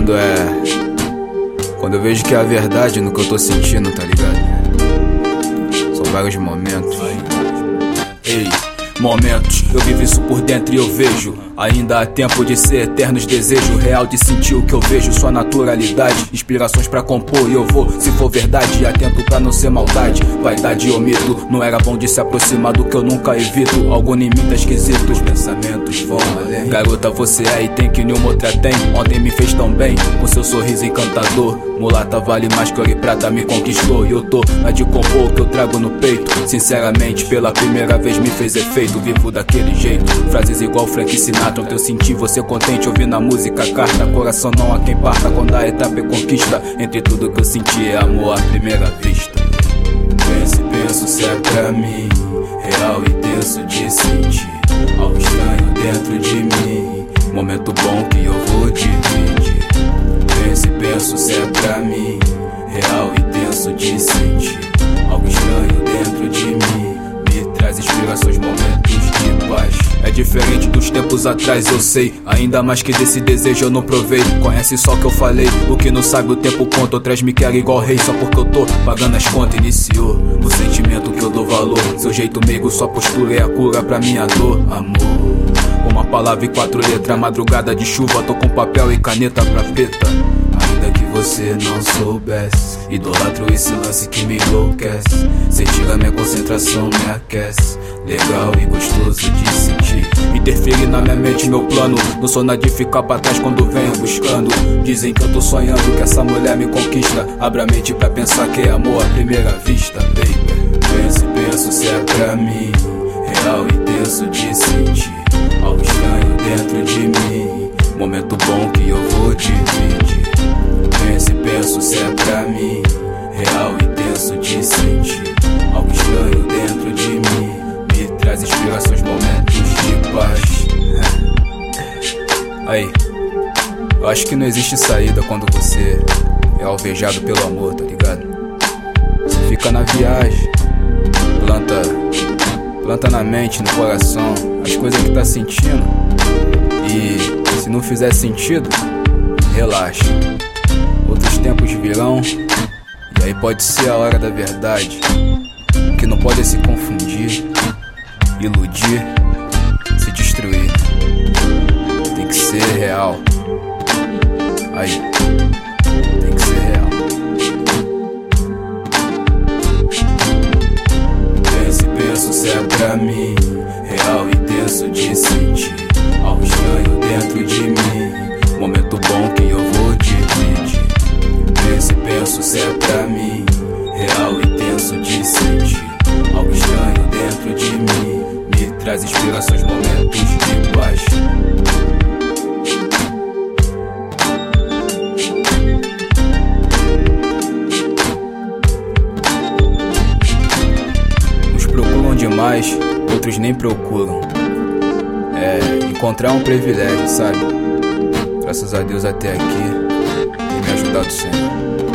Quando eu vejo que é a verdade no que eu tô sentindo, tá ligado? São vários momentos. Ei, momentos, eu vivo isso por dentro e eu vejo. Ainda há tempo de ser eternos desejos. Real de sentir o que eu vejo, sua naturalidade. Inspirações pra compor e eu vou, se for verdade, atento pra não ser maldade. Vaidade ou mito, não era bom de se aproximar do que eu nunca evito. Algo em mim tá esquisito, os pensamentos vão além. Garota, você é e tem que nenhuma outra tem. Ontem me fez tão bem, com seu sorriso encantador. Mulata vale mais que ouro e prata, me conquistou. E eu tô na de compor o que eu trago no peito. Sinceramente, pela primeira vez me fez efeito. Vivo daquele jeito, frases igual Frank Sinatra. Ontem eu senti você contente ouvindo a música carta. Coração não há quem parta quando a etapa é conquista. Entre tudo que eu senti é amor à primeira vista. Penso se é pra mim, real e tenso de sentir algo estranho dentro de mim. Momento bom que eu vou dividir. Penso se é pra mim, real e tenso de sentir algo estranho dentro de mim. Me traz inspirações, momentos de paz. É diferente dos tempos atrás, eu sei. Ainda mais que desse desejo eu não provei. Conhece só que eu falei, o que não sabe o tempo conta. Outras me querem igual rei, só porque eu tô pagando as contas. Iniciou o sentimento que eu dou valor. Seu jeito meigo, sua postura é a cura pra minha dor. Amor, uma palavra e 4 letras. Madrugada de chuva, tô com papel e caneta pra peta. Ainda que você não soubesse, idolatro esse lance que me enlouquece. Cê tira minha concentração, me aquece. Legal e gostoso de sentir. Interfere na minha mente, meu plano. Não sou nada de ficar pra trás quando venho buscando. Dizem que eu tô sonhando, que essa mulher me conquista. Abra a mente pra pensar que é amor à primeira vista, baby. Penso se é pra mim, real e tenso de sentir algo estranho dentro de mim. Momento bom que eu vou dividir. Penso se é pra mim, real e tenso de sentir algo estranho dentro de mim. Me traz inspirações, momentos de paz. Aí, eu acho que não existe saída quando você é alvejado pelo amor, tá ligado? Você fica na viagem, planta na mente, no coração as coisas que tá sentindo. E se não fizer sentido, relaxa. Outros tempos virão, e aí pode ser a hora da verdade. Que não pode se confundir, iludir, se destruir. Tem que ser real. Aí, tem que ser real. Penso se é pra mim, real e tenso de sentir algo estranho dentro de mim. Momento bom que eu vou dividir. Penso se é pra mim, real e tenso de sentir algo estranho dentro de mim. Me traz inspirações, momentos de paz. Uns procuram demais, outros nem procuram. Encontrar um privilégio, sabe? Graças a Deus até aqui tem me ajudado sempre.